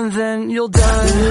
and then you'll die.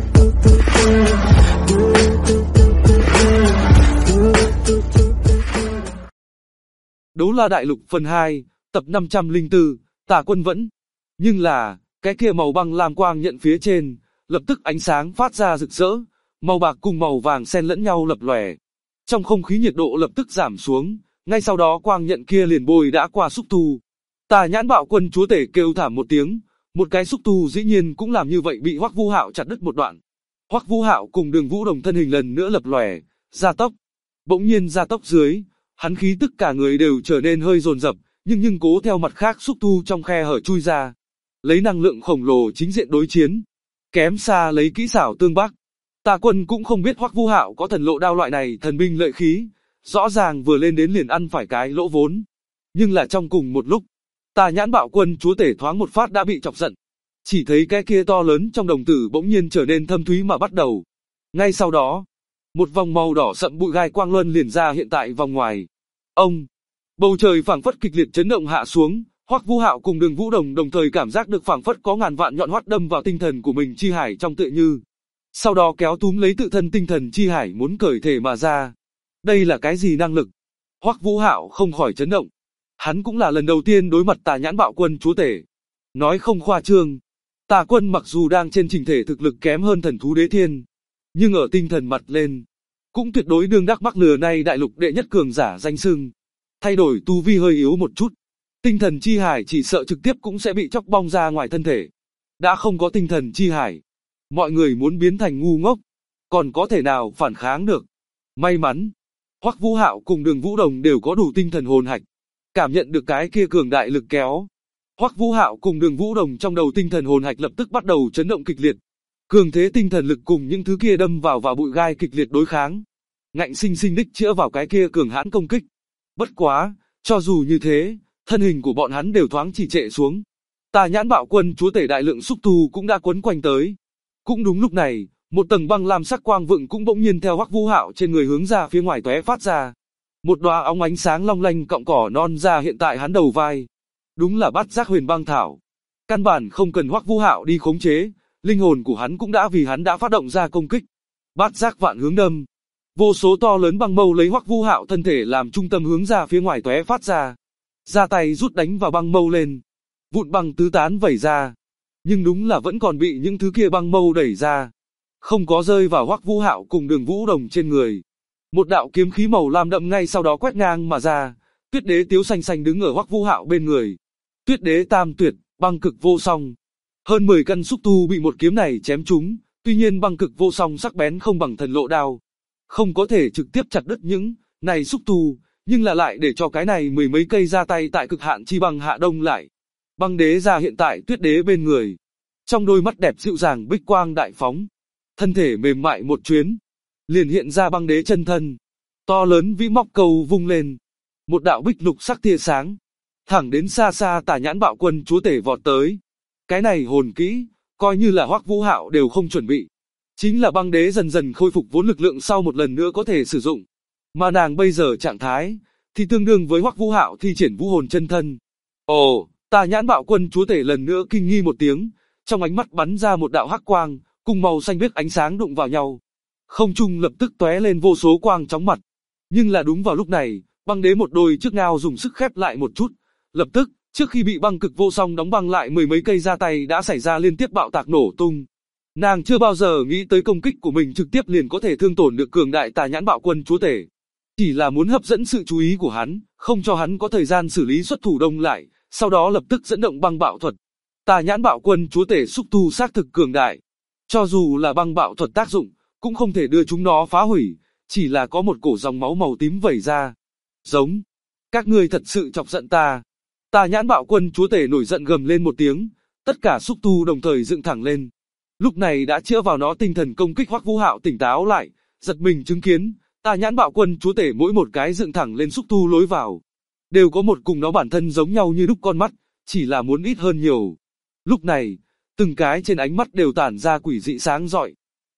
Đấu La Đại Lục phần 2, tập 504, Tà Quân Vẫn. Nhưng là, cái kia màu băng lam quang nhận phía trên, lập tức ánh sáng phát ra rực rỡ, màu bạc cùng màu vàng xen lẫn nhau lập lòe. Trong không khí nhiệt độ lập tức giảm xuống, ngay sau đó quang nhận kia liền bôi đã qua xúc tu. Tà Nhãn Bạo Quân chúa tể kêu thảm một tiếng, một cái xúc tu dĩ nhiên cũng làm như vậy bị Hoắc Vu Hạo chặt đứt một đoạn. Hoắc Vu Hạo cùng Đường Vũ Đồng thân hình lần nữa lập lòe, gia tốc. Bỗng nhiên gia tốc dưới, hắn khí tức cả người đều trở nên hơi dồn dập, nhưng cố theo mặt khác xúc tu trong khe hở chui ra, lấy năng lượng khổng lồ chính diện đối chiến, kém xa lấy kỹ xảo tương bắc. Tà Quân cũng không biết Hoắc Vu Hạo có thần lộ đao loại này thần binh lợi khí, rõ ràng vừa lên đến liền ăn phải cái lỗ vốn. Nhưng là trong cùng một lúc, Tà Nhãn Bạo Quân chúa tể thoáng một phát đã bị chọc giận. Chỉ thấy cái kia to lớn trong đồng tử bỗng nhiên trở nên thâm thúy mà bắt đầu. Ngay sau đó, một vòng màu đỏ sậm bụi gai quang luân liền ra hiện tại vòng ngoài. Ông, bầu trời phảng phất kịch liệt chấn động hạ xuống, Hoắc Vu Hạo cùng Đường Vũ Đồng đồng thời cảm giác được phảng phất có ngàn vạn nhọn hoắt đâm vào tinh thần của mình chi hải trong tựa như. Sau đó kéo túm lấy tự thân tinh thần chi hải muốn cởi thể mà ra. Đây là cái gì năng lực? Hoắc Vu Hạo không khỏi chấn động. Hắn cũng là lần đầu tiên đối mặt Tà Nhãn Bạo Quân chúa tể. Nói không khoa trương, Tà Quân mặc dù đang trên trình thể thực lực kém hơn thần thú đế thiên, nhưng ở tinh thần mặt lên, cũng tuyệt đối đương đắc mắc lừa nay đại lục đệ nhất cường giả danh xưng. Thay đổi tu vi hơi yếu một chút, tinh thần chi hải chỉ sợ trực tiếp cũng sẽ bị chóc bong ra ngoài thân thể. Đã không có tinh thần chi hải, mọi người muốn biến thành ngu ngốc, còn có thể nào phản kháng được. May mắn, Hoắc Vu Hạo cùng Đường Vũ Đồng đều có đủ tinh thần hồn hạch, cảm nhận được cái kia cường đại lực kéo. Hoắc Vu Hạo cùng Đường Vũ Đồng trong đầu tinh thần hồn hạch lập tức bắt đầu chấn động kịch liệt. Cường thế tinh thần lực cùng những thứ kia đâm vào bụi gai kịch liệt đối kháng, ngạnh sinh sinh đích chữa vào cái kia cường hãn công kích. Bất quá, cho dù như thế, thân hình của bọn hắn đều thoáng trì trệ xuống. Tà Nhãn Bạo Quân chúa tể đại lượng xúc tu cũng đã quấn quanh tới. Cũng đúng lúc này, một tầng băng lam sắc quang vựng cũng bỗng nhiên theo Hoắc Vu Hạo trên người hướng ra phía ngoài tóe phát ra. Một đóa óng ánh sáng long lanh cọng cỏ non ra hiện tại hắn đầu vai. Đúng là Bát Giác Huyền Băng Thảo. Căn bản không cần Hoắc Vu Hạo đi khống chế, linh hồn của hắn cũng đã vì hắn đã phát động ra công kích. Bát Giác Vạn Hướng Đâm. Vô số to lớn băng mâu lấy Hoắc Vu Hạo thân thể làm trung tâm hướng ra phía ngoài tóe phát ra. Ra tay rút đánh vào băng mâu lên. Vụn băng tứ tán vẩy ra. Nhưng đúng là vẫn còn bị những thứ kia băng mâu đẩy ra. Không có rơi vào Hoắc Vu Hạo cùng Đường Vũ Đồng trên người. Một đạo kiếm khí màu lam đậm ngay sau đó quét ngang mà ra. Tuyết Đế Tiếu xanh xanh đứng ở Hoắc Vu Hạo bên người. Tuyết Đế Tam Tuyệt, băng cực vô song. Hơn 10 căn xúc tu bị một kiếm này chém trúng, tuy nhiên băng cực vô song sắc bén không bằng thần lộ đao. Không có thể trực tiếp chặt đứt những này xúc tu, nhưng là lại để cho cái này mười mấy cây ra tay tại cực hạn chi băng hạ đông lại. Băng đế ra hiện tại Tuyết Đế bên người. Trong đôi mắt đẹp dịu dàng bích quang đại phóng. Thân thể mềm mại một chuyến. Liền hiện ra băng đế chân thân. To lớn vĩ móc cầu vung lên. Một đạo bích lục sắc tia sáng. Thẳng đến xa xa Tà Nhãn Bạo Quân chúa tể vọt tới. Cái này hồn kỹ, coi như là Hoắc Vu Hạo đều không chuẩn bị. Chính là băng đế dần dần khôi phục vốn lực lượng sau một lần nữa có thể sử dụng. Mà nàng bây giờ trạng thái, thì tương đương với Hoắc Vu Hạo thi triển vũ hồn chân thân. Ồ, Tà Nhãn Bạo Quân chúa tể lần nữa kinh nghi một tiếng, trong ánh mắt bắn ra một đạo hắc quang, cùng màu xanh biếc ánh sáng đụng vào nhau. Không trung lập tức tóe lên vô số quang chóng mặt. Nhưng là đúng vào lúc này, băng đế một đôi trước ngao dùng sức khép lại một chút. Lập tức, trước khi bị băng cực vô song đóng băng lại mười mấy cây ra tay đã xảy ra liên tiếp bạo tạc nổ tung. Nàng chưa bao giờ nghĩ tới công kích của mình trực tiếp liền có thể thương tổn được cường đại Tà Nhãn Bạo Quân chúa tể. Chỉ là muốn hấp dẫn sự chú ý của hắn, không cho hắn có thời gian xử lý xuất thủ đông lại, sau đó lập tức dẫn động băng bạo thuật. Tà Nhãn Bạo Quân chúa tể xúc tu xác thực cường đại. Cho dù là băng bạo thuật tác dụng, cũng không thể đưa chúng nó phá hủy, chỉ là có một cổ dòng máu màu tím vẩy ra. Giống, các ngươi thật sự chọc giận ta. Tà Nhãn Bạo Quân chúa tể nổi giận gầm lên một tiếng, tất cả xúc tu đồng thời dựng thẳng lên. Lúc này đã chữa vào nó tinh thần công kích Hoắc Vu Hạo tỉnh táo lại, giật mình chứng kiến, Tà Nhãn Bạo Quân chúa tể mỗi một cái dựng thẳng lên xúc tu lối vào, đều có một cùng nó bản thân giống nhau như đúc con mắt, chỉ là muốn ít hơn nhiều. Lúc này, từng cái trên ánh mắt đều tản ra quỷ dị sáng rọi.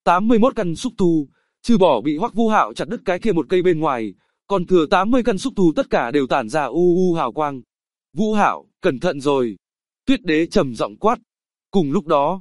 81 căn xúc tu, trừ bỏ bị Hoắc Vu Hạo chặt đứt cái kia một cây bên ngoài, còn thừa 80 căn xúc tu tất cả đều tản ra hào quang. Vũ Hạo, cẩn thận rồi. Tuyết Đế trầm giọng quát. Cùng lúc đó,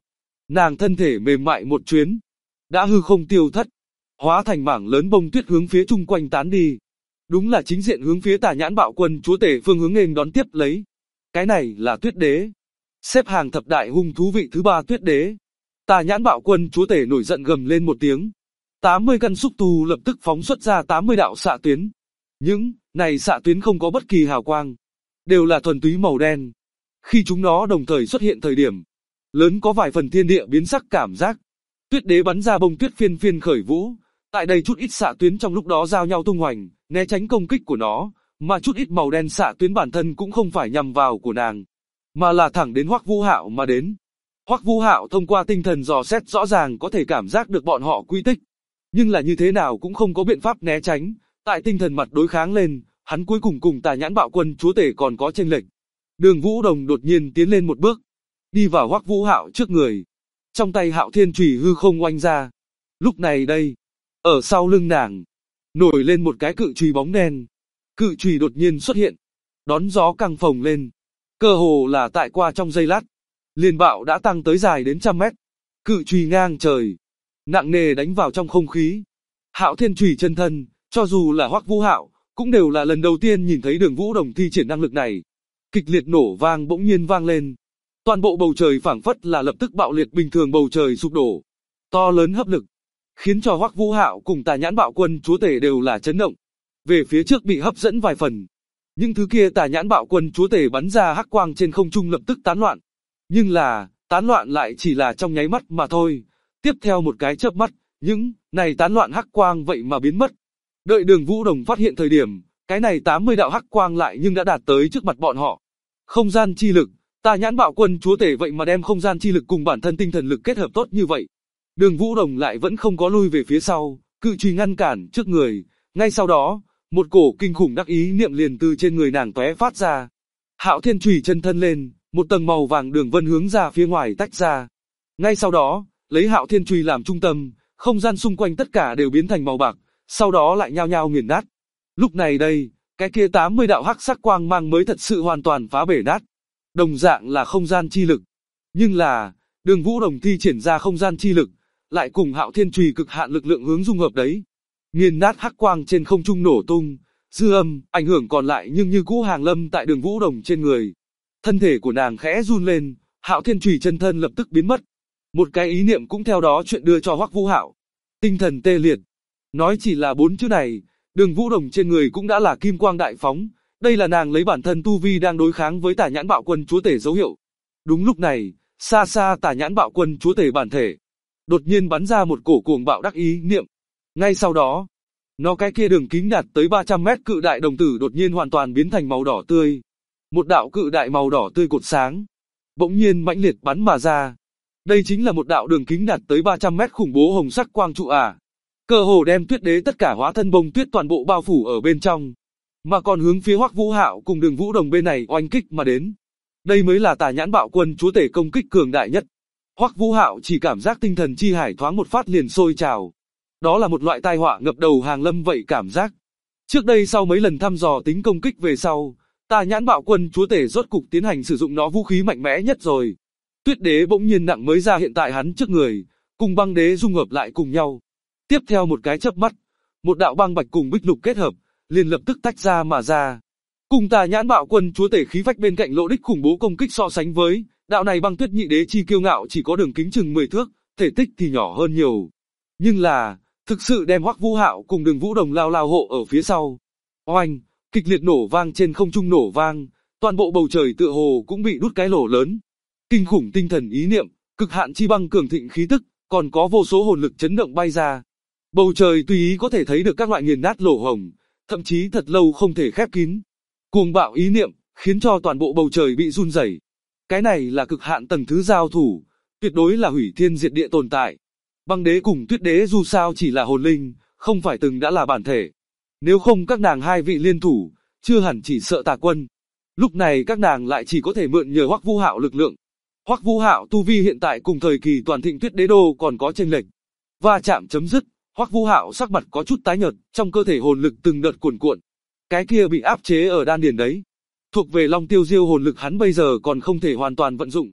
Nàng thân thể mềm mại một chuyến, đã hư không tiêu thất, hóa thành mảng lớn bông tuyết hướng phía chung quanh tán đi. Đúng là chính diện hướng phía Tà Nhãn Bạo Quân chúa tể phương hướng nghênh đón tiếp lấy. Cái này là Tuyết Đế. Xếp hàng thập đại hung thú vị thứ 3 Tuyết Đế. Tà Nhãn Bạo Quân chúa tể nổi giận gầm lên một tiếng. 80 căn xúc tu lập tức phóng xuất ra 80 đạo xạ tuyến. Những này xạ tuyến không có bất kỳ hào quang, đều là thuần túy màu đen. Khi chúng nó đồng thời xuất hiện thời điểm, lớn có vài phần thiên địa biến sắc cảm giác. Tuyết Đế bắn ra bông tuyết phiên phiên khởi vũ, tại đây chút ít xạ tuyến trong lúc đó giao nhau tung hoành, né tránh công kích của nó, mà chút ít màu đen xạ tuyến bản thân cũng không phải nhằm vào của nàng, mà là thẳng đến Hoắc Vũ Hạo mà đến. Hoắc Vũ Hạo thông qua tinh thần dò xét rõ ràng có thể cảm giác được bọn họ quy tích, nhưng là như thế nào cũng không có biện pháp né tránh, tại tinh thần mặt đối kháng lên, hắn cuối cùng cùng Tà Nhãn Bạo Quân chúa tể còn có chênh lệch. Đường Vũ Đồng đột nhiên tiến lên một bước, đi vào Hoắc Vũ Hạo trước người, trong tay Hạo Thiên Chùy hư không oanh ra. Lúc này đây, ở sau lưng nàng, nổi lên một cái cự chùy bóng đen. Cự chùy đột nhiên xuất hiện, đón gió căng phồng lên, cơ hồ là tại qua trong giây lát, liền bạo đã tăng tới dài đến 100 mét. Cự chùy ngang trời, nặng nề đánh vào trong không khí. Hạo Thiên Chùy chân thân, cho dù là Hoắc Vũ Hạo, cũng đều là lần đầu tiên nhìn thấy Đường Vũ Đồng thi triển năng lực này. Kịch liệt nổ vang bỗng nhiên vang lên. Toàn bộ bầu trời phảng phất là lập tức bạo liệt bình thường bầu trời sụp đổ. To lớn hấp lực, khiến cho Hoắc Vũ Hạo cùng Tà Nhãn Bạo Quân chúa tể đều là chấn động. Về phía trước bị hấp dẫn vài phần. Những thứ kia Tà Nhãn Bạo Quân chúa tể bắn ra hắc quang trên không trung lập tức tán loạn. Nhưng là, tán loạn lại chỉ là trong nháy mắt mà thôi. Tiếp theo một cái chớp mắt, những này tán loạn hắc quang vậy mà biến mất. Đợi Đường Vũ Đồng phát hiện thời điểm, cái này 80 đạo hắc quang lại nhưng đã đạt tới trước mặt bọn họ. Không gian chi lực, Tà Nhãn Bạo Quân chúa tể vậy mà đem không gian chi lực cùng bản thân tinh thần lực kết hợp tốt như vậy. Đường Vũ Đồng lại vẫn không có lui về phía sau, cự chùy ngăn cản trước người. Ngay sau đó, một cổ kinh khủng đắc ý niệm liền từ trên người nàng tóe phát ra. Hạo Thiên Chùy chân thân lên, một tầng màu vàng đường vân hướng ra phía ngoài tách ra. Ngay sau đó, lấy Hạo Thiên Chùy làm trung tâm, không gian xung quanh tất cả đều biến thành màu bạc, sau đó lại nhao nhao nghiền nát. Lúc này đây, cái kia 80 đạo hắc sắc quang mang mới thật sự hoàn toàn phá bể nát. Đồng dạng là không gian chi lực, nhưng là Đường Vũ Đồng thi triển ra không gian chi lực, lại cùng Hạo Thiên Chùy cực hạn lực lượng hướng dung hợp đấy. Nghiền nát hắc quang trên không trung nổ tung, dư âm, ảnh hưởng còn lại nhưng như cũ hàng lâm tại Đường Vũ Đồng trên người. Thân thể của nàng khẽ run lên, Hạo Thiên Chùy chân thân lập tức biến mất. Một cái ý niệm cũng theo đó chuyện đưa cho Hoắc Vũ Hạo. Tinh thần tê liệt. Nói chỉ là 4 chữ này, Đường Vũ Đồng trên người cũng đã là kim quang đại phóng. Đây là nàng lấy bản thân tu vi đang đối kháng với Tà Nhãn Bạo Quân chúa tể dấu hiệu. Đúng lúc này, xa xa Tà Nhãn Bạo Quân chúa tể bản thể đột nhiên bắn ra một cổ cuồng bạo đắc ý niệm. Ngay sau đó, nó cái kia đường kính đạt tới 300 mét cự đại đồng tử đột nhiên hoàn toàn biến thành màu đỏ tươi. Một đạo cự đại màu đỏ tươi cột sáng, bỗng nhiên mãnh liệt bắn mà ra. Đây chính là một đạo đường kính đạt tới 300 mét khủng bố hồng sắc quang trụ à. Cơ hồ đem Tuyết Đế tất cả hóa thân bông tuyết toàn bộ bao phủ ở bên trong, mà còn hướng phía Hoắc Vũ Hạo cùng Đường Vũ Đồng bên này oanh kích mà đến. Đây mới là Tà Nhãn Bạo Quân chúa tể công kích cường đại nhất. Hoắc Vũ Hạo chỉ cảm giác tinh thần chi hải thoáng một phát liền sôi trào. Đó là một loại tai họa ngập đầu hàng lâm vậy cảm giác. Trước đây sau mấy lần thăm dò tính công kích về sau, Tà Nhãn Bạo Quân chúa tể rốt cục tiến hành sử dụng nó vũ khí mạnh mẽ nhất rồi. Tuyết Đế bỗng nhiên nặng mới ra hiện tại hắn trước người, cùng Băng Đế dung hợp lại cùng nhau. Tiếp theo một cái chớp mắt, một đạo băng bạch cùng bích lục kết hợp, liền lập tức tách ra mà ra. Cùng Tà Nhãn Bạo Quân chúa tể khí phách bên cạnh lộ đích khủng bố công kích so sánh với, đạo này Băng Tuyết Nhị Đế chi kiêu ngạo chỉ có đường kính chừng 10 thước, thể tích thì nhỏ hơn nhiều. Nhưng là, thực sự đem Hoắc Vũ Hạo cùng Đường Vũ Đồng lao hộ ở phía sau. Oanh, kịch liệt nổ vang trên không trung nổ vang, toàn bộ bầu trời tựa hồ cũng bị đút cái lỗ lớn. Kinh khủng tinh thần ý niệm, cực hạn chi băng cường thịnh khí tức, còn có vô số hồn lực chấn động bay ra. Bầu trời tùy ý có thể thấy được các loại nghiền nát lỗ hổng, thậm chí thật lâu không thể khép kín. Cuồng bạo ý niệm, khiến cho toàn bộ bầu trời bị run rẩy. Cái này là cực hạn tầng thứ giao thủ, tuyệt đối là hủy thiên diệt địa tồn tại. Băng Đế cùng Tuyết Đế dù sao chỉ là hồn linh, không phải từng đã là bản thể. Nếu không các nàng hai vị liên thủ, chưa hẳn chỉ sợ Tà Quân. Lúc này các nàng lại chỉ có thể mượn nhờ Hoắc Vũ Hạo lực lượng. Hoắc Vũ Hạo tu vi hiện tại cùng thời kỳ toàn thịnh Tuyết Đế đô còn có chênh lệch. Va chạm chấm dứt, Hoắc Vũ Hạo sắc mặt có chút tái nhợt, trong cơ thể hồn lực từng đợt cuồn cuộn. Cái kia bị áp chế ở đan điền đấy, thuộc về Long Tiêu Diêu hồn lực hắn bây giờ còn không thể hoàn toàn vận dụng.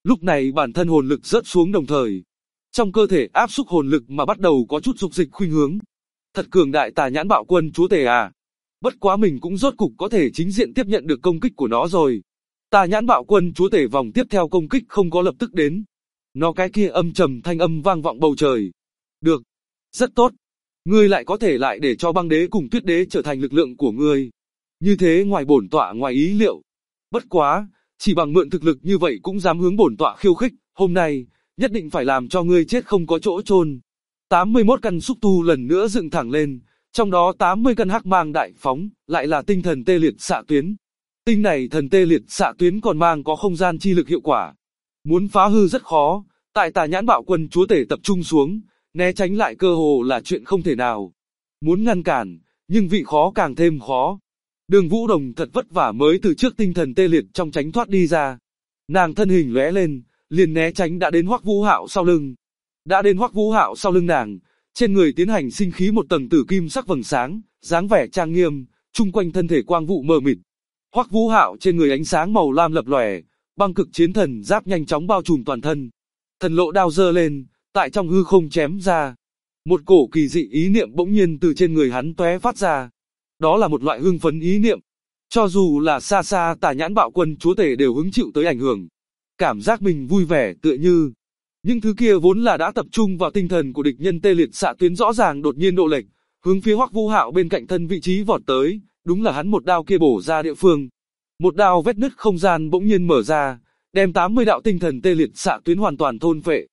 Lúc này bản thân hồn lực rớt xuống đồng thời, trong cơ thể áp xúc hồn lực mà bắt đầu có chút dục dịch khuynh hướng. Thật cường đại Tà Nhãn Bạo Quân chúa tể à. Bất quá mình cũng rốt cục có thể chính diện tiếp nhận được công kích của nó rồi. Tà Nhãn Bạo Quân chúa tể vòng tiếp theo công kích không có lập tức đến. Nó cái kia âm trầm thanh âm vang vọng bầu trời. Được, rất tốt. Ngươi lại có thể lại để cho Băng Đế cùng Tuyết Đế trở thành lực lượng của ngươi. Như thế ngoài bổn tọa ngoài ý liệu. Bất quá, chỉ bằng mượn thực lực như vậy cũng dám hướng bổn tọa khiêu khích, hôm nay, nhất định phải làm cho ngươi chết không có chỗ chôn. 81 căn xúc tu lần nữa dựng thẳng lên, trong đó 80 căn hắc mang đại phóng, lại là tinh thần tê liệt xạ tuyến. Tinh này thần tê liệt xạ tuyến còn mang có không gian chi lực hiệu quả. Muốn phá hư rất khó, tại Tà Nhãn Bạo Quân chúa tể tập trung xuống, né tránh lại cơ hồ là chuyện không thể nào. Muốn ngăn cản, nhưng vị khó càng thêm khó. Đường Vũ Đồng thật vất vả mới từ trước tinh thần tê liệt trong tránh thoát đi ra. Nàng thân hình lóe lên, liền né tránh đã đến Hoắc Vũ Hạo sau lưng. Đã đến Hoắc Vũ Hạo sau lưng nàng, trên người tiến hành sinh khí một tầng tử kim sắc vầng sáng, dáng vẻ trang nghiêm, chung quanh thân thể quang vụ mờ mịt. Hoắc Vũ Hạo trên người ánh sáng màu lam lập lòe, băng cực chiến thần giáp nhanh chóng bao trùm toàn thân. Thần lộ đao giơ lên, tại trong hư không chém ra. Một cổ kỳ dị ý niệm bỗng nhiên từ trên người hắn tóe phát ra. Đó là một loại hưng phấn ý niệm. Cho dù là xa xa Tà Nhãn Bạo Quân chúa tể đều hứng chịu tới ảnh hưởng. Cảm giác mình vui vẻ tựa như. Những thứ kia vốn là đã tập trung vào tinh thần của địch nhân tê liệt xạ tuyến rõ ràng đột nhiên độ lệch, hướng phía Hoắc Vũ Hạo bên cạnh thân vị trí vọt tới, đúng là hắn một đao kia bổ ra địa phương. Một đao vết nứt không gian bỗng nhiên mở ra, đem 80 đạo tinh thần tê liệt xạ tuyến hoàn toàn thôn phệ.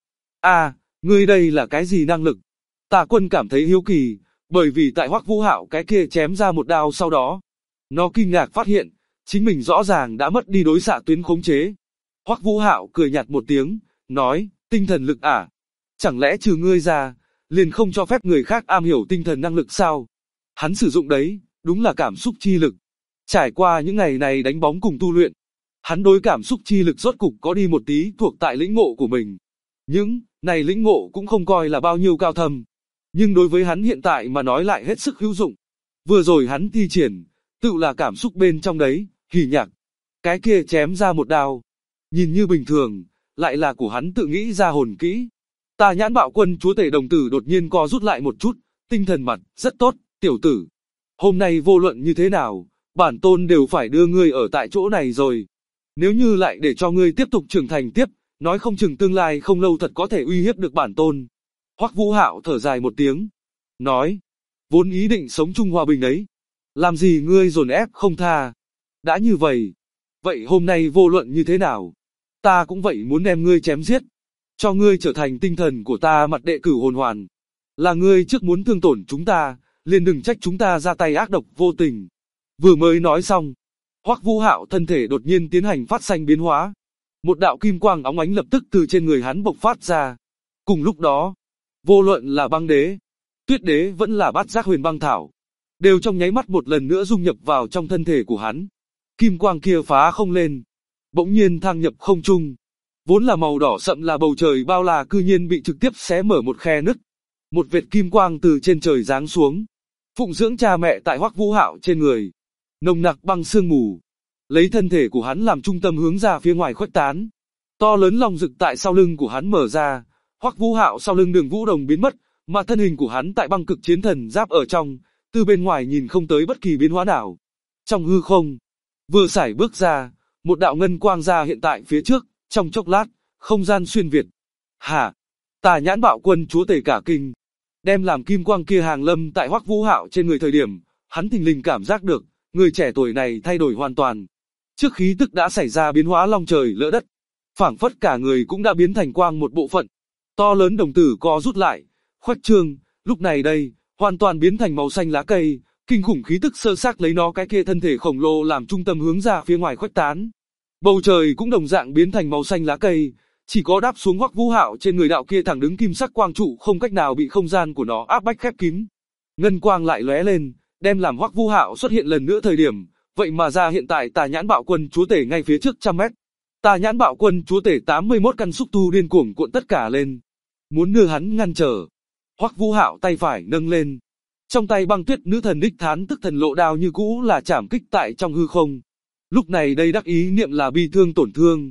Ngươi đây là cái gì năng lực? Tà Quân cảm thấy hiếu kỳ, bởi vì tại Hoắc Vũ Hạo cái kia chém ra một đao sau đó, nó kinh ngạc phát hiện, chính mình rõ ràng đã mất đi đối xạ tuyến khống chế. Hoắc Vũ Hạo cười nhạt một tiếng, nói, tinh thần lực à? Chẳng lẽ trừ ngươi ra, liền không cho phép người khác am hiểu tinh thần năng lực sao? Hắn sử dụng đấy, đúng là cảm xúc chi lực. Trải qua những ngày này đánh bóng cùng tu luyện, hắn đối cảm xúc chi lực rốt cục có đi một tí thuộc tại lĩnh ngộ của mình. Những này lĩnh ngộ cũng không coi là bao nhiêu cao thâm, nhưng đối với hắn hiện tại mà nói lại hết sức hữu dụng. Vừa rồi hắn thi triển, tự là cảm xúc bên trong đấy, hỉ nhạc. Cái kia chém ra một đao, nhìn như bình thường, lại là của hắn tự nghĩ ra hồn kỹ. Tà Nhãn Bạo Quân chúa tể đồng tử đột nhiên co rút lại một chút, tinh thần mặt, rất tốt, tiểu tử. Hôm nay vô luận như thế nào, bản tôn đều phải đưa ngươi ở tại chỗ này rồi. Nếu như lại để cho ngươi tiếp tục trưởng thành tiếp, nói không chừng tương lai không lâu thật có thể uy hiếp được bản tôn. Hoắc Vũ Hạo thở dài một tiếng, nói, vốn ý định sống chung hòa bình đấy, làm gì ngươi dồn ép không tha. Đã như vậy, vậy hôm nay vô luận như thế nào, ta cũng vậy muốn đem ngươi chém giết, cho ngươi trở thành tinh thần của ta mặt đệ cửu hồn hoàn. Là ngươi trước muốn thương tổn chúng ta, liền đừng trách chúng ta ra tay ác độc vô tình. Vừa mới nói xong, Hoắc Vũ Hạo thân thể đột nhiên tiến hành phát sinh biến hóa. Một đạo kim quang óng ánh lập tức từ trên người hắn bộc phát ra. Cùng lúc đó, vô luận là Băng Đế, Tuyết Đế vẫn là Bát Giác Huyền Băng Thảo, đều trong nháy mắt một lần nữa dung nhập vào trong thân thể của hắn. Kim quang kia phá không lên, bỗng nhiên thăng nhập không trung. Vốn là màu đỏ sậm là bầu trời bao la cư nhiên bị trực tiếp xé mở một khe nứt. Một vệt kim quang từ trên trời giáng xuống, phụng dưỡng cha mẹ tại Hoắc Vũ Hạo trên người. Nồng nặc băng sương mù, lấy thân thể của hắn làm trung tâm hướng ra phía ngoài khuếch tán. To lớn long rực tại sau lưng của hắn mở ra, Hoắc Vũ Hạo sau lưng Đường Vũ Đồng biến mất, mà thân hình của hắn tại băng cực chiến thần giáp ở trong, từ bên ngoài nhìn không tới bất kỳ biến hóa nào. Trong hư không, vừa sải bước ra, một đạo ngân quang ra hiện tại phía trước, trong chốc lát, không gian xuyên việt. Hả? Tà Nhãn Bạo Quân chúa tể cả kinh, đem làm kim quang kia hàng lâm tại Hoắc Vũ Hạo trên người thời điểm, hắn thình lình cảm giác được, người trẻ tuổi này thay đổi hoàn toàn. Trước khí tức đã xảy ra biến hóa long trời lỡ đất, phảng phất cả người cũng đã biến thành quang một bộ phận. To lớn đồng tử co rút lại, khuếch trương, lúc này đây, hoàn toàn biến thành màu xanh lá cây, kinh khủng khí tức sơ xác lấy nó cái kia thân thể khổng lồ làm trung tâm hướng ra phía ngoài khuếch tán. Bầu trời cũng đồng dạng biến thành màu xanh lá cây, chỉ có đáp xuống Hoắc Vũ Hạo trên người đạo kia thẳng đứng kim sắc quang trụ không cách nào bị không gian của nó áp bách khép kín. Ngân quang lại lóe lên, đem làm Hoắc Vũ Hạo xuất hiện lần nữa thời điểm, vậy mà ra hiện tại Tà Nhãn Bạo Quân chúa tể ngay phía trước 100 mét. Tà Nhãn Bạo Quân chúa tể 81 căn xúc tu điên cuồng cuộn tất cả lên, muốn đưa hắn ngăn trở. Hoắc Vũ Hạo tay phải nâng lên, trong tay Băng Tuyết nữ thần đích thán tức thần lộ đao như cũ là chảm kích tại trong hư không. Lúc này đây đắc ý niệm là bi thương tổn thương.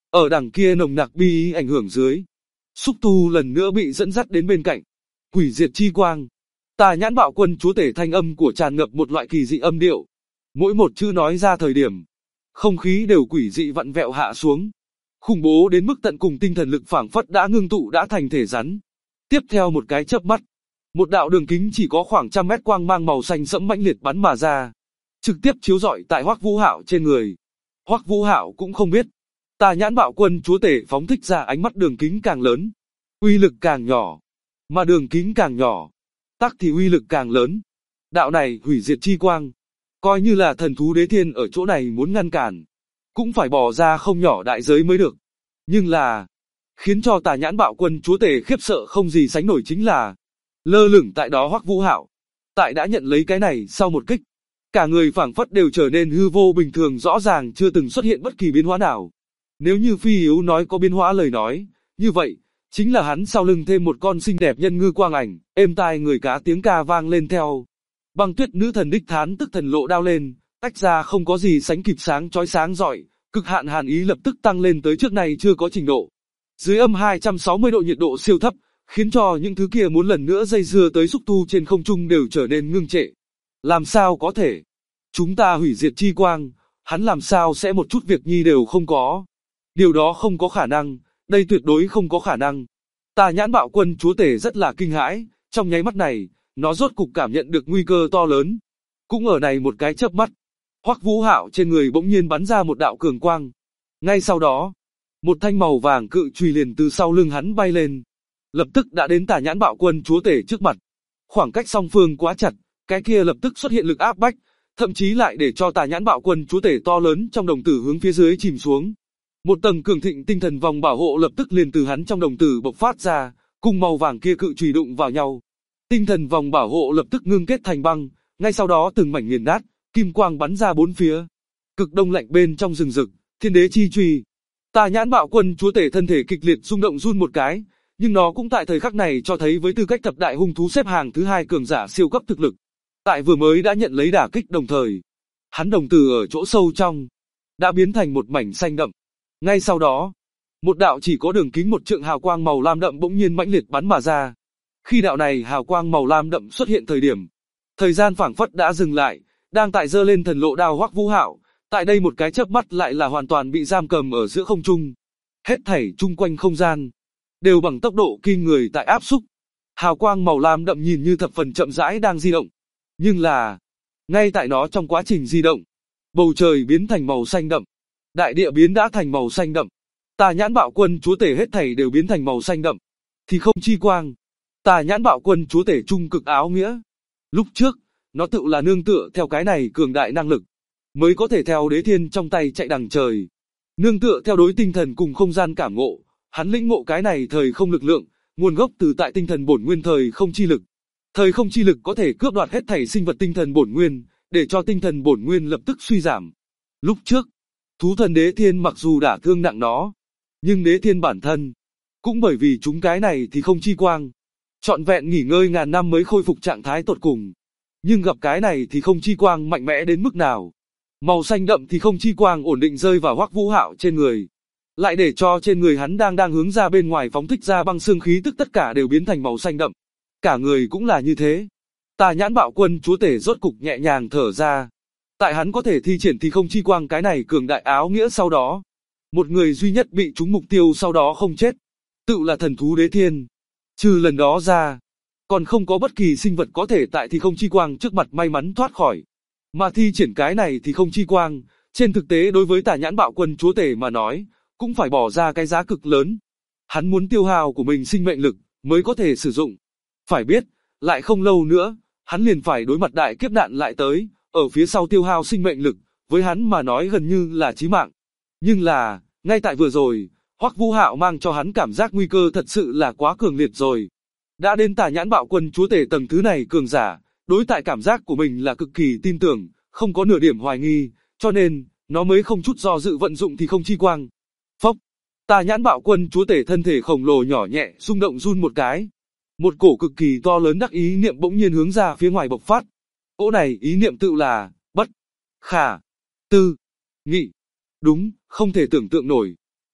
Ở đằng kia nồng nặc bi ý ảnh hưởng dưới, xúc tu lần nữa bị dẫn dắt đến bên cạnh. Hủy diệt chi quang. Tà nhãn bạo quân chúa tể thanh âm của tràn ngập một loại kỳ dị âm điệu. Mỗi một chữ nói ra thời điểm, không khí đều quỷ dị vặn vẹo hạ xuống. Khủng bố đến mức tận cùng, tinh thần lực phảng phất đã ngưng tụ đã thành thể rắn. Tiếp theo một cái chớp mắt, một đạo đường kính chỉ có khoảng 100 mét quang mang màu xanh sẫm mãnh liệt bắn mà ra, trực tiếp chiếu rọi tại Hoắc Vũ Hạo trên người. Hoắc Vũ Hạo cũng không biết, tà nhãn bạo quân chúa tể phóng thích ra ánh mắt đường kính càng lớn, uy lực càng nhỏ, mà đường kính càng nhỏ, tắc thì uy lực càng lớn. Đạo này hủy diệt chi quang, coi như là thần thú đế thiên ở chỗ này muốn ngăn cản, cũng phải bỏ ra không nhỏ đại giới mới được. Nhưng là, khiến cho tà nhãn bạo quân chúa tể khiếp sợ không gì sánh nổi chính là, lơ lửng tại đó Hoắc Vũ Hạo, tại đã nhận lấy cái này sau một kích, cả người phảng phất đều trở nên hư vô bình thường, rõ ràng chưa từng xuất hiện bất kỳ biến hóa nào. Nếu như Phi Yếu nói có biến hóa lời nói, như vậy, chính là hắn sau lưng thêm một con xinh đẹp nhân ngư quang ảnh, êm tai người cá tiếng ca vang lên theo. Băng Tuyết nữ thần đích thán tức thần lộ đao lên, tách ra không có gì sánh kịp sáng chói sáng rọi, cực hạn hàn ý lập tức tăng lên tới trước nay chưa có trình độ. Dưới âm 260 độ nhiệt độ siêu thấp, khiến cho những thứ kia muốn lần nữa dây dưa tới xúc tu trên không trung đều trở nên ngưng trệ. Làm sao có thể? Chúng ta hủy diệt chi quang, hắn làm sao sẽ một chút việc nhi đều không có? Điều đó không có khả năng, đây tuyệt đối không có khả năng. Tà nhãn bạo quân chúa tể rất là kinh hãi, trong nháy mắt này, nó rốt cục cảm nhận được nguy cơ to lớn. Cũng ở này một cái chớp mắt, Hoắc Vũ Hạo trên người bỗng nhiên bắn ra một đạo cường quang. Ngay sau đó, một thanh màu vàng cự chùy liền từ sau lưng hắn bay lên, lập tức đã đến tà nhãn bạo quân chúa tể trước mặt. Khoảng cách song phương quá chặt, cái kia lập tức xuất hiện lực áp bách, thậm chí lại để cho tà nhãn bạo quân chúa tể to lớn trong đồng tử hướng phía dưới chìm xuống. Một tầng cường thịnh tinh thần vòng bảo hộ lập tức liền từ hắn trong đồng tử bộc phát ra, cùng màu vàng kia cự chùy đụng vào nhau. Tinh thần vòng bảo hộ lập tức ngưng kết thành băng, ngay sau đó từng mảnh nghiền nát, kim quang bắn ra bốn phía. Cực đông lạnh bên trong rừng rực, thiên đế chi chùy. Tà nhãn bạo quân chúa tể thân thể kịch liệt rung động run một cái, nhưng nó cũng tại thời khắc này cho thấy với tư cách thập đại hung thú xếp hàng thứ 2 cường giả siêu cấp thực lực. Tại vừa mới đã nhận lấy đả kích đồng thời, hắn đồng tử ở chỗ sâu trong đã biến thành một mảnh xanh đậm. Ngay sau đó, một đạo chỉ có đường kính 1 trượng hào quang màu lam đậm bỗng nhiên mãnh liệt bắn mà ra. Khi đạo này hào quang màu lam đậm xuất hiện thời điểm, thời gian phảng phất đã dừng lại, đang tại giơ lên thần lộ đao Hoắc Vũ Hạo, tại đây một cái chớp mắt lại là hoàn toàn bị giam cầm ở giữa không trung. Hết thảy chung quanh không gian đều bằng tốc độ kinh người tại áp xúc. Hào quang màu lam đậm nhìn như thập phần chậm rãi đang di động, nhưng là ngay tại nó trong quá trình di động, bầu trời biến thành màu xanh đậm, đại địa biến đã thành màu xanh đậm, tà nhãn bạo quân chúa tể hết thảy đều biến thành màu xanh đậm, thì không chi quang. Tà nhãn bạo quân chúa tể trung cực áo nghĩa. Lúc trước, nó tự là nương tựa theo cái này cường đại năng lực, mới có thể theo đế thiên trong tay chạy đằng trời. Nương tựa theo đối tinh thần cùng không gian cảm ngộ, hắn lĩnh ngộ cái này thời không lực lượng, nguồn gốc từ tại tinh thần bổn nguyên thời không chi lực. Thời không chi lực có thể cướp đoạt hết thảy sinh vật tinh thần bổn nguyên, để cho tinh thần bổn nguyên lập tức suy giảm. Lúc trước, thú thần đế thiên mặc dù đả thương nặng nó, nhưng đế thiên bản thân cũng bởi vì chúng cái này thì không chi quang, trọn vẹn nghỉ ngơi ngàn năm mới khôi phục trạng thái tột cùng. Nhưng gặp cái này thì không chi quang mạnh mẽ đến mức nào? Màu xanh đậm thì không chi quang ổn định rơi vào Hoắc Vũ Hạo trên người, lại để cho trên người hắn đang hướng ra bên ngoài phóng thích ra băng xương khí tức tất cả đều biến thành màu xanh đậm. Cả người cũng là như thế. Tà nhãn bạo quân chúa tể rốt cục nhẹ nhàng thở ra. Tại hắn có thể thi triển thì không chi quang cái này cường đại áo nghĩa sau đó, một người duy nhất bị trúng mục tiêu sau đó không chết, tự là thần thú đế thiên. Trừ lần đó ra, còn không có bất kỳ sinh vật có thể tại thì không chi quang trước mặt may mắn thoát khỏi. Mà thi triển cái này thì không chi quang, trên thực tế đối với tà nhãn bạo quân chúa tể mà nói, cũng phải bỏ ra cái giá cực lớn. Hắn muốn tiêu hao của mình sinh mệnh lực, mới có thể sử dụng. Phải biết, lại không lâu nữa, hắn liền phải đối mặt đại kiếp nạn lại tới, ở phía sau tiêu hao sinh mệnh lực, với hắn mà nói gần như là chí mạng. Nhưng là, ngay tại vừa rồi, Hoắc Vũ Hạo mang cho hắn cảm giác nguy cơ thật sự là quá cường liệt rồi. Đã đến tà nhãn bạo quân chúa tể tầng thứ này cường giả, đối tại cảm giác của mình là cực kỳ tin tưởng, không có nửa điểm hoài nghi, cho nên, nó mới không chút do dự vận dụng thì không chi quang. Phốc, tà nhãn bạo quân chúa tể thân thể khổng lồ nhỏ nhẹ, rung động run một cái. Một cổ cực kỳ to lớn đắc ý niệm bỗng nhiên hướng ra phía ngoài bộc phát. Cỗ này ý niệm tự là, bất, khả, tư, nghị. Đúng, không thể tưởng tượng nổi.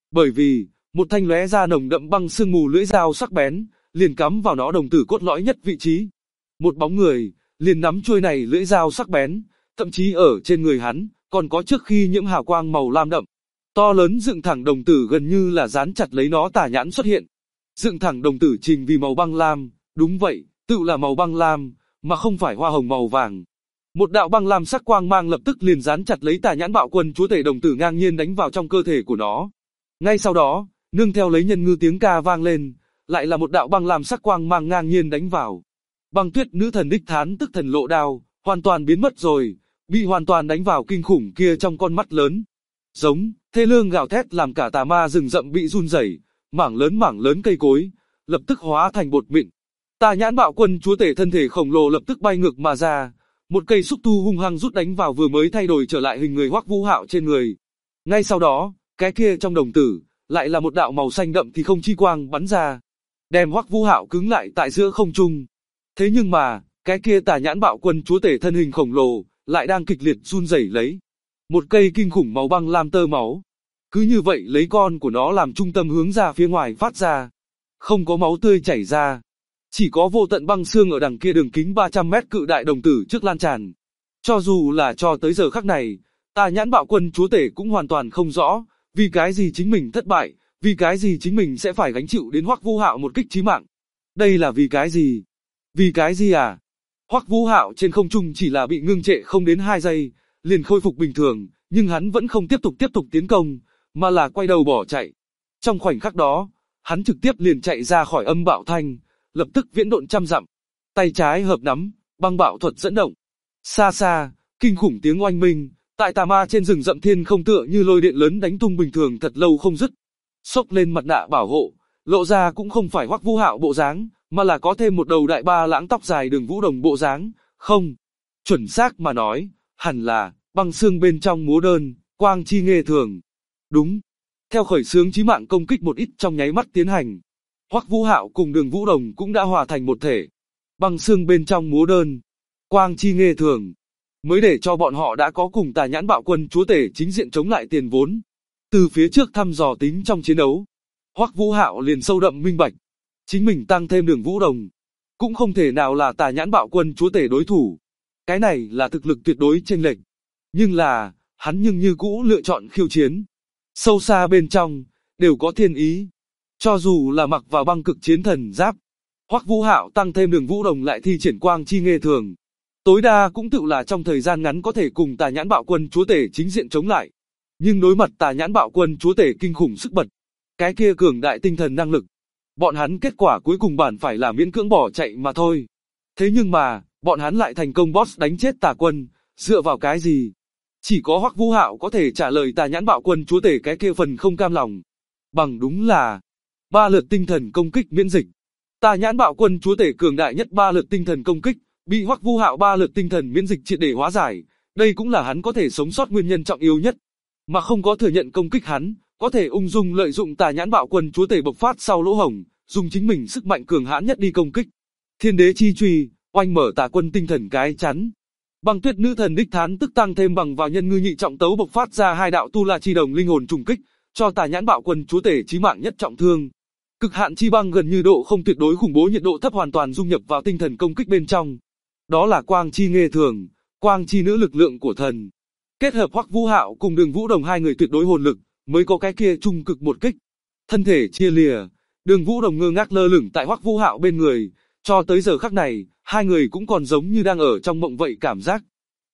Bởi vì, một thanh lóe ra nồng đậm băng sương mù lưỡi dao sắc bén, liền cắm vào nó đồng tử cốt lõi nhất vị trí. Một bóng người, liền nắm chuôi này lưỡi dao sắc bén, thậm chí ở trên người hắn, còn có trước khi nhiễm hào quang màu lam đậm. To lớn dựng thẳng đồng tử gần như là dán chặt lấy nó tà nhãn xuất hiện. Dựng thẳng đồng tử trình vì màu băng lam, đúng vậy, tự là màu băng lam, mà không phải hoa hồng màu vàng. Một đạo băng lam sắc quang mang lập tức liền dán chặt lấy tà nhãn bạo quân chúa tể đồng tử ngang nhiên đánh vào trong cơ thể của nó. Ngay sau đó, nương theo lấy nhân ngư tiếng ca vang lên, lại là một đạo băng lam sắc quang mang ngang nhiên đánh vào. Băng tuyết nữ thần đích thán tức thần lộ đao, hoàn toàn biến mất rồi, bị hoàn toàn đánh vào kinh khủng kia trong con mắt lớn. Giống, thê lương gào thét làm cả tà ma rừng rậm bị run rẩy, mảng lớn cây cối, lập tức hóa thành bột mịn. Tà nhãn bạo quân chúa tể thân thể khổng lồ lập tức bay ngược mà ra, một cây xúc tu hung hăng rút đánh vào vừa mới thay đổi trở lại hình người Hoắc Vũ Hạo trên người. Ngay sau đó, cái kia trong đồng tử, lại là một đạo màu xanh đậm thì không chi quang bắn ra, đem Hoắc Vũ Hạo cứng lại tại giữa không trung. Thế nhưng mà, cái kia tà nhãn bạo quân chúa tể thân hình khổng lồ, lại đang kịch liệt run rẩy lấy. Một cây kinh khủng màu băng lam tơ máu. Cứ như vậy lấy con của nó làm trung tâm hướng ra phía ngoài phát ra. Không có máu tươi chảy ra. Chỉ có vô tận băng xương ở đằng kia đường kính 300 mét cự đại đồng tử trước lan tràn. Cho dù là cho tới giờ khắc này, tà nhãn bạo quân chúa tể cũng hoàn toàn không rõ, vì cái gì chính mình thất bại, vì cái gì chính mình sẽ phải gánh chịu đến Hoắc Vũ Hạo một kích chí mạng. Đây là vì cái gì? Vì cái gì à? Hoắc Vũ Hạo trên không trung chỉ là bị ngưng trệ không đến 2 giây, liền khôi phục bình thường, nhưng hắn vẫn không tiếp tục tiến công, mà là quay đầu bỏ chạy. Trong khoảnh khắc đó, hắn trực tiếp liền chạy ra khỏi âm bạo thanh, lập tức viễn độn trăm dặm. Tay trái hợp nắm, băng bạo thuật dẫn động. Xa xa, kinh khủng tiếng oanh minh, tại tà ma trên rừng rậm thiên không tựa như lôi điện lớn đánh tung bình thường thật lâu không dứt. Xốc lên mặt nạ bảo hộ, lộ ra cũng không phải Hoắc Vũ Hạo bộ dáng, mà là có thêm một đầu đại ba lãng tóc dài Đường Vũ Đồng bộ dáng, không. Chuẩn xác mà nói, hẳn là băng xương bên trong múa đơn, quang chi nghê thường. Đúng. Theo khởi xướng chí mạng công kích một ít trong nháy mắt tiến hành, Hoắc Vũ Hạo cùng Đường Vũ Đồng cũng đã hòa thành một thể. Băng xương bên trong múa đơn, quang chi nghê thường, mới để cho bọn họ đã có cùng tà nhãn bạo quân chúa tể chính diện chống lại tiền vốn. Từ phía trước thăm dò tính trong chiến đấu, Hoắc Vũ Hạo liền sâu đậm minh bạch, chính mình tăng thêm Đường Vũ Đồng, cũng không thể nào là tà nhãn bạo quân chúa tể đối thủ. Cái này là thực lực tuyệt đối chênh lệch. Nhưng là, hắn nhưng như cũ lựa chọn khiêu chiến. Sâu xa bên trong, đều có thiên ý. Cho dù là mặc vào băng cực chiến thần giáp, Hoắc Vũ Hạo tăng thêm Đường Vũ Đồng lại thi triển quang chi nghê thường. Tối đa cũng tự là trong thời gian ngắn có thể cùng tà nhãn bạo quân chúa tể chính diện chống lại. Nhưng đối mặt tà nhãn bạo quân chúa tể kinh khủng sức bật, cái kia cường đại tinh thần năng lực, bọn hắn kết quả cuối cùng bản phải là miễn cưỡng bỏ chạy mà thôi. Thế nhưng mà, bọn hắn lại thành công boss đánh chết tà quân, dựa vào cái gì? Chỉ có Hoắc Vũ Hạo có thể trả lời tà nhãn bạo quân chúa tể cái kia phần không cam lòng. Bằng đúng là 3 lượt tinh thần công kích miễn dịch. Tà nhãn bạo quân chúa tể cường đại nhất 3 lượt tinh thần công kích, bị Hoắc Vũ Hạo 3 lượt tinh thần miễn dịch triệt để hóa giải, đây cũng là hắn có thể sống sót nguyên nhân trọng yếu nhất. Mà không có thừa nhận công kích hắn, có thể ung dung lợi dụng tà nhãn bạo quân chúa tể bộc phát sau lỗ hổng, dùng chính mình sức mạnh cường hãn nhất đi công kích. Thiên đế chi truy, oanh mở tà quân tinh thần cái chắn. Băng tuyết nữ thần đích thán tức tăng thêm bằng vào nhân ngư nhị trọng tấu bộc phát ra 2 đạo tu la chi đồng linh hồn trùng kích, cho tà nhãn bạo quân chúa tể chí mạng nhất trọng thương. Cực hạn chi băng gần như độ không tuyệt đối khủng bố nhiệt độ thấp hoàn toàn dung nhập vào tinh thần công kích bên trong. Đó là quang chi nghê thường, quang chi nữ lực lượng của thần. Kết hợp Hoắc Vũ Hạo cùng Đường Vũ Đồng hai người tuyệt đối hồn lực, mới có cái kia trung cực một kích. Thân thể chia lìa, Đường Vũ Đồng ngơ ngác lơ lửng tại Hoắc Vũ Hạo bên người, cho tới giờ khắc này, hai người cũng còn giống như đang ở trong mộng vậy cảm giác.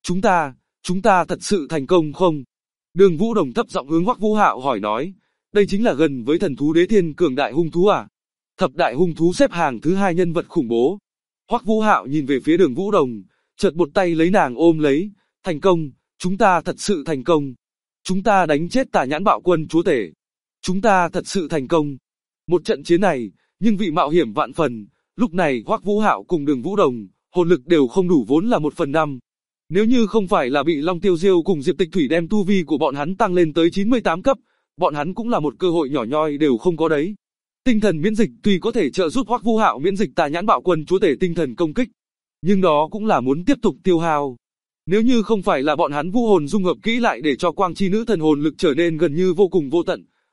Chúng ta thật sự thành công không? Đường Vũ Đồng thấp giọng hướng Hoắc Vũ Hạo hỏi nói, đây chính là gần với thần thú đế thiên cường đại hung thú à? Thập đại hung thú xếp hàng thứ 2 nhân vật khủng bố. Hoắc Vũ Hạo nhìn về phía Đường Vũ Đồng, chợt một tay lấy nàng ôm lấy, thành công, chúng ta thật sự thành công. Chúng ta đánh chết tà nhãn bạo quân chúa tể. Chúng ta thật sự thành công. Một trận chiến này, nhưng vị mạo hiểm vạn phần, lúc này Hoắc Vũ Hạo cùng Đường Vũ Đồng, hồn lực đều không đủ vốn là 1/5. Nếu như không phải là bị Long Tiêu Diêu cùng Diệp Tịch Thủy đem tu vi của bọn hắn tăng lên tới 98 cấp, bọn hắn cũng là một cơ hội nhỏ nhoi đều không có đấy. Tinh thần miễn dịch tuy có thể trợ giúp Hoắc Vũ Hạo miễn dịch tà nhãn bạo quân chúa tể tinh thần công kích, nhưng đó cũng là muốn tiếp tục tiêu hao. Nếu như không phải là bọn hắn vũ hồn dung hợp kỹ lại để cho quang chi nữ thần hồn lực trở nên gần như vô cùng vô tận,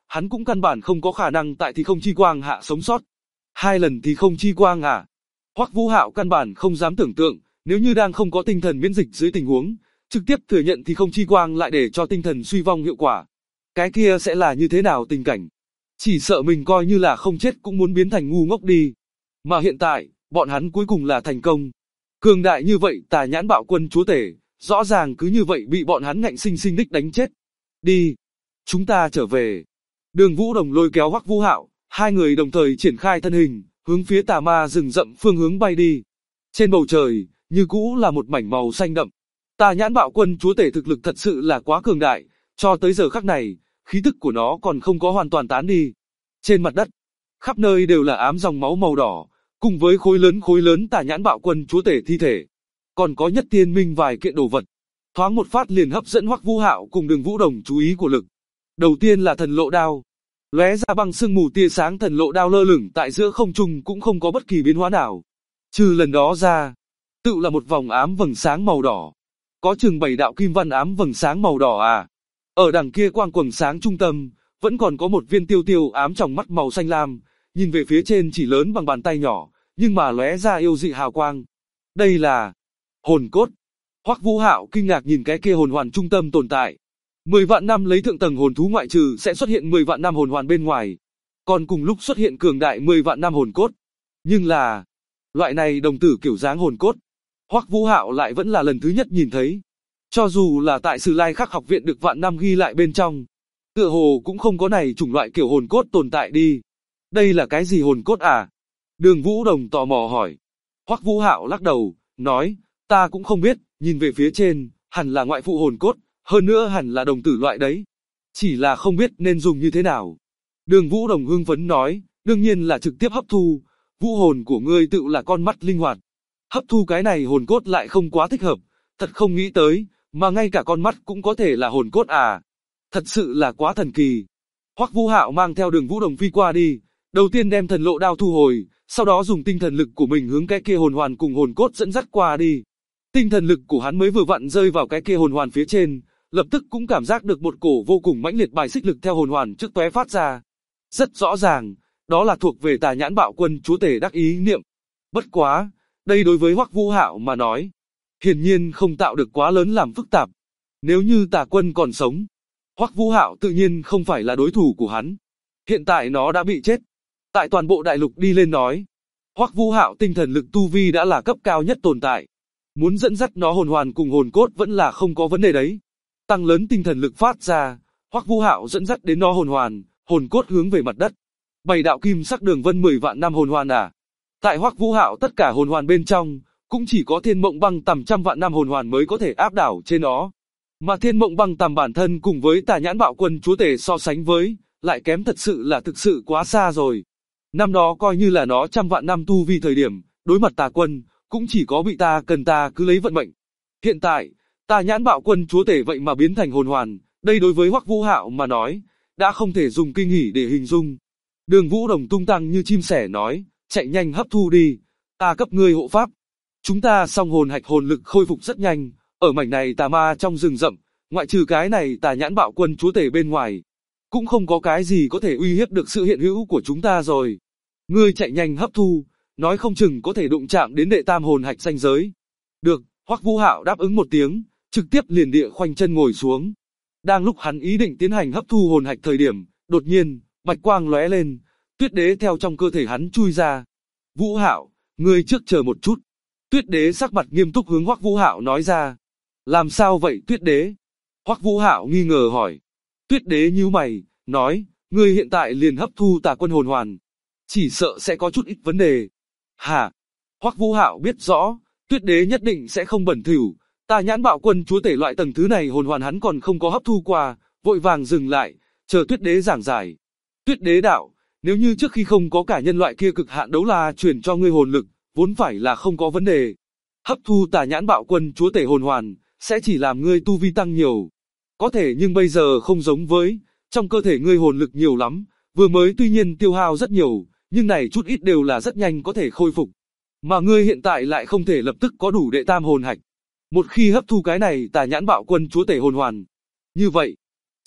hắn cũng căn bản không có khả năng tại thì không chi quang hạ sống sót. 2 lần thì không chi quang à? Hoắc Vũ Hạo căn bản không dám tưởng tượng, nếu như đang không có tinh thần miễn dịch dưới tình huống, trực tiếp thừa nhận thì không chi quang lại để cho tinh thần suy vong hiệu quả. Cái kia sẽ là như thế nào tình cảnh? Chỉ sợ mình coi như là không chết cũng muốn biến thành ngu ngốc đi. Mà hiện tại, bọn hắn cuối cùng là thành công. Cường đại như vậy Tà Nhãn Bạo Quân chúa tể, rõ ràng cứ như vậy bị bọn hắn ngạnh sinh sinh đích đánh chết. Đi, chúng ta trở về. Đường Vũ Đồng lôi kéo Hoắc Vũ Hạo, hai người đồng thời triển khai thân hình, hướng phía tà ma rừng rậm phương hướng bay đi. Trên bầu trời, như cũ là một mảnh màu xanh đậm. Tà Nhãn Bạo Quân chúa tể thực lực thật sự là quá cường đại, cho tới giờ khắc này, khí tức của nó còn không có hoàn toàn tán đi. Trên mặt đất, khắp nơi đều là ám dòng máu màu đỏ, cùng với khối lớn Tà Nhãn Bạo Quân chúa tể thi thể. Còn có Nhất Tiên Minh vài kiện đồ vật. Thoáng một phát liền hấp dẫn Hoắc Vũ Hạo cùng Đường Vũ Đồng chú ý của lực. Đầu tiên là thần lộ đao. Lóe ra băng sương mù tia sáng thần lộ đao lơ lửng tại giữa không trung cũng không có bất kỳ biến hóa nào. Trừ lần đó ra, tự là một vòng ám vầng sáng màu đỏ. Có chừng 7 đạo kim văn ám vầng sáng màu đỏ à. Ở đằng kia quang quầng sáng trung tâm, vẫn còn có một viên tiêu tiêu ám trong mắt màu xanh lam, nhìn về phía trên chỉ lớn bằng bàn tay nhỏ, nhưng mà lóe ra yêu dị hào quang. Đây là hồn cốt. Hoắc Vũ Hạo kinh ngạc nhìn cái kia hồn hoàn trung tâm tồn tại. 10 vạn năm lấy thượng tầng hồn thú ngoại trừ sẽ xuất hiện 10 vạn năm hồn hoàn bên ngoài, còn cùng lúc xuất hiện cường đại 10 vạn năm hồn cốt. Nhưng là, loại này đồng tử kiểu dáng hồn cốt, Hoắc Vũ Hạo lại vẫn là lần thứ nhất nhìn thấy. Cho dù là tại Sử Lai Khắc học viện được vạn năm ghi lại bên trong, tựa hồ cũng không có này chủng loại kiểu hồn cốt tồn tại đi. Đây là cái gì hồn cốt à? Đường Vũ Đồng tò mò hỏi. Hoắc Vũ Hạo lắc đầu, nói, ta cũng không biết, nhìn về phía trên, hẳn là ngoại phụ hồn cốt, hơn nữa hẳn là đồng tử loại đấy. Chỉ là không biết nên dùng như thế nào. Đường Vũ Đồng hưng phấn nói, đương nhiên là trực tiếp hấp thu, vũ hồn của ngươi tự là con mắt linh hoạt. Hấp thu cái này hồn cốt lại không quá thích hợp, thật không nghĩ tới, mà ngay cả con mắt cũng có thể là hồn cốt à. Thật sự là quá thần kỳ. Hoắc Vũ Hạo mang theo Đường Vũ Đồng phi qua đi, đầu tiên đem thần lộ đao thu hồi, sau đó dùng tinh thần lực của mình hướng cái kia hồn hoàn cùng hồn cốt dẫn dắt qua đi. Tinh thần lực của hắn mới vừa vặn rơi vào cái kia hồn hoàn phía trên, lập tức cũng cảm giác được một cổ vô cùng mãnh liệt bài xích lực theo hồn hoàn trước tóe phát ra. Rất rõ ràng, đó là thuộc về Tà Nhãn Bạo Quân chúa tể đắc ý niệm. Bất quá, đây đối với Hoắc Vũ Hạo mà nói, hiển nhiên không tạo được quá lớn làm phức tạp. Nếu như Tà Quân còn sống, Hoắc Vũ Hạo tự nhiên không phải là đối thủ của hắn. Hiện tại nó đã bị chết. Tại toàn bộ đại lục đi lên nói, Hoắc Vũ Hạo tinh thần lực tu vi đã là cấp cao nhất tồn tại. Muốn dẫn dắt nó hồn hoàn cùng hồn cốt vẫn là không có vấn đề đấy. Tăng lớn tinh thần lực phát ra, Hoắc Vũ Hạo dẫn dắt đến nó hồn hoàn, hồn cốt hướng về mặt đất. 7 đạo kim sắc đường vân 10 vạn năm hồn hoàn à. Tại Hoắc Vũ Hạo tất cả hồn hoàn bên trong, cũng chỉ có Thiên Mộng Băng tầm trăm vạn năm hồn hoàn mới có thể áp đảo trên nó. Mà Thiên Mộng Băng tầm bản thân cùng với Tà Nhãn Bạo Quân chúa tể so sánh với, lại kém thật sự là thực sự quá xa rồi. Năm đó coi như là nó trăm vạn năm tu vi thời điểm, đối mặt Tà Quân, cũng chỉ có bị ta cần ta cứ lấy vận mệnh. Hiện tại, Tà Nhãn Bạo Quân chúa tể vậy mà biến thành hồn hoàn, đây đối với Hoắc Vũ Hạo mà nói, đã không thể dùng kinh hỉ để hình dung. Đường Vũ Đồng tung tăng như chim sẻ nói, chạy nhanh hấp thu đi, ta cấp ngươi hộ pháp. Chúng ta song hồn hạch hồn lực khôi phục rất nhanh, ở mảnh này tà ma trong rừng rậm, ngoại trừ cái này Tà Nhãn Bạo Quân chúa tể bên ngoài, cũng không có cái gì có thể uy hiếp được sự hiện hữu của chúng ta rồi. Ngươi chạy nhanh hấp thu, nói không chừng có thể đụng chạm đến đệ tam hồn hạch ranh giới. Được, Hoắc Vũ Hạo đáp ứng một tiếng, trực tiếp liền địa khoanh chân ngồi xuống. Đang lúc hắn ý định tiến hành hấp thu hồn hạch thời điểm, đột nhiên, bạch quang lóe lên, Tuyết Đế theo trong cơ thể hắn chui ra. Vũ Hạo, ngươi trước chờ một chút. Tuyết Đế sắc mặt nghiêm túc hướng Hoắc Vũ Hạo nói ra. Làm sao vậy Tuyết Đế? Hoắc Vũ Hạo nghi ngờ hỏi. Tuyết Đế nhíu mày, nói, ngươi hiện tại liền hấp thu Tà Quân hồn hoàn, chỉ sợ sẽ có chút ít vấn đề. Hả? Hoắc Vũ Hạo biết rõ, Tuyết Đế nhất định sẽ không bẩn thỉu, Tà Nhãn Bạo Quân chúa tể loại tầng thứ này hồn hoàn hắn còn không có hấp thu qua, vội vàng dừng lại, chờ Tuyết Đế giảng giải. Tuyết Đế đạo, nếu như trước khi không có cả nhân loại kia cực hạn đấu la truyền cho ngươi hồn lực, vốn phải là không có vấn đề. Hấp thu Tà Nhãn Bạo Quân chúa tể hồn hoàn, sẽ chỉ làm ngươi tu vi tăng nhiều. Có thể nhưng bây giờ không giống với, trong cơ thể ngươi hồn lực nhiều lắm, vừa mới tuy nhiên tiêu hao rất nhiều, nhưng này chút ít đều là rất nhanh có thể khôi phục. Mà ngươi hiện tại lại không thể lập tức có đủ đệ tam hồn hạch. Một khi hấp thu cái này Tà Nhãn Bạo Quân chúa tể hồn hoàn, như vậy,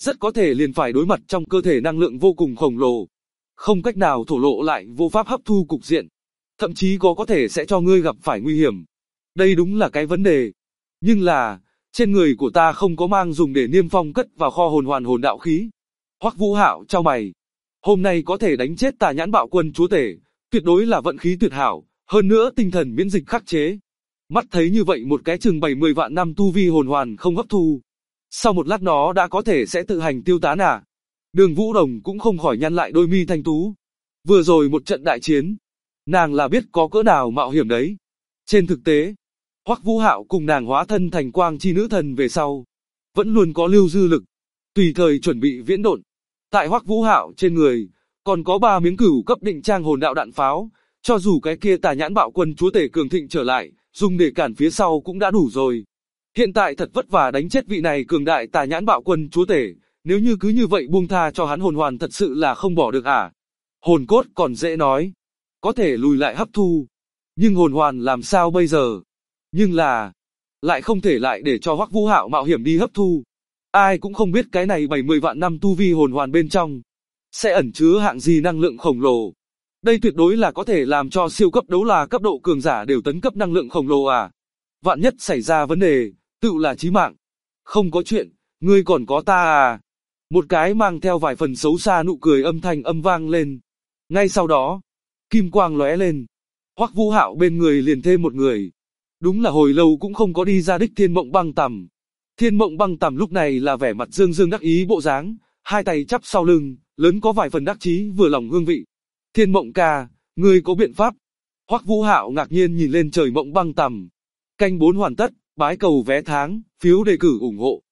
rất có thể liền phải đối mặt trong cơ thể năng lượng vô cùng khổng lồ. Không cách nào thổ lộ lại vô pháp hấp thu cục diện. Thậm chí có thể sẽ cho ngươi gặp phải nguy hiểm. Đây đúng là cái vấn đề. Nhưng là, trên người của ta không có mang dùng để niêm phong cất vào kho hồn hoàn hồn đạo khí. Hoắc Vũ Hạo chau mày. Hôm nay có thể đánh chết Tà Nhãn Bạo Quân chúa tể, tuyệt đối là vận khí tuyệt hảo, hơn nữa tinh thần miễn dịch khắc chế. Mắt thấy như vậy một cái chừng 70 vạn năm tu vi hồn hoàn không hấp thu. Sau một lát nó đã có thể sẽ tự hành tiêu tán à. Đường Vũ Đồng cũng không khỏi nhăn lại đôi mi thanh tú. Vừa rồi một trận đại chiến, nàng là biết có cỡ nào mạo hiểm đấy. Trên thực tế, Hoắc Vũ Hạo cùng nàng hóa thân thành quang chi nữ thần về sau, vẫn luôn có lưu dư lực, tùy thời chuẩn bị viễn độn. Tại Hoắc Vũ Hạo trên người, còn có 3 miếng cửu cấp định trang hồn đạo đạn pháo, cho dù cái kia Tà Nhãn Bạo Quân chúa tể cường thịnh trở lại, dùng để cản phía sau cũng đã đủ rồi. Hiện tại thật vất vả đánh chết vị này cường đại Tà Nhãn Bạo Quân chúa tể, nếu như cứ như vậy buông tha cho hắn hồn hoàn thật sự là không bỏ được à. Hồn cốt còn dễ nói, có thể lùi lại hấp thu, nhưng hồn hoàn làm sao bây giờ? Nhưng là, lại không thể lại để cho Hoắc Vũ Hạo mạo hiểm đi hấp thu. Ai cũng không biết cái này 70 vạn năm tu vi hồn hoàn bên trong sẽ ẩn chứa hạng gì năng lượng khổng lồ. Đây tuyệt đối là có thể làm cho siêu cấp đấu la cấp độ cường giả đều tấn cấp năng lượng khổng lồ à. Vạn nhất xảy ra vấn đề, tự là chí mạng. Không có chuyện, ngươi còn có ta à. Một cái mang theo vài phần xấu xa nụ cười âm thanh âm vang lên. Ngay sau đó, kim quang lóe lên. Hoắc Vũ Hạo bên người liền thêm một người. Đúng là hồi lâu cũng không có đi ra đích Thiên Mộng Băng Tầm. Thiên Mộng Băng Tầm lúc này là vẻ mặt dương dương đắc ý bộ dáng, hai tay chắp sau lưng, lớn có vài phần đắc chí vừa lòng hương vị. Thiên Mộng ca, ngươi có biện pháp? Hoắc Vũ Hạo ngạc nhiên nhìn lên trời Mộng Băng Tầm. Canh 4 hoàn tất, bái cầu vé tháng, phiếu đề cử ủng hộ.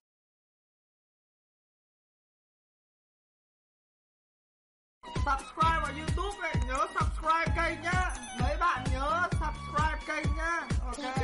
Subscribe vào YouTube này, nhớ subscribe kênh nhá. Mấy bạn nhớ subscribe kênh nhá. Ok.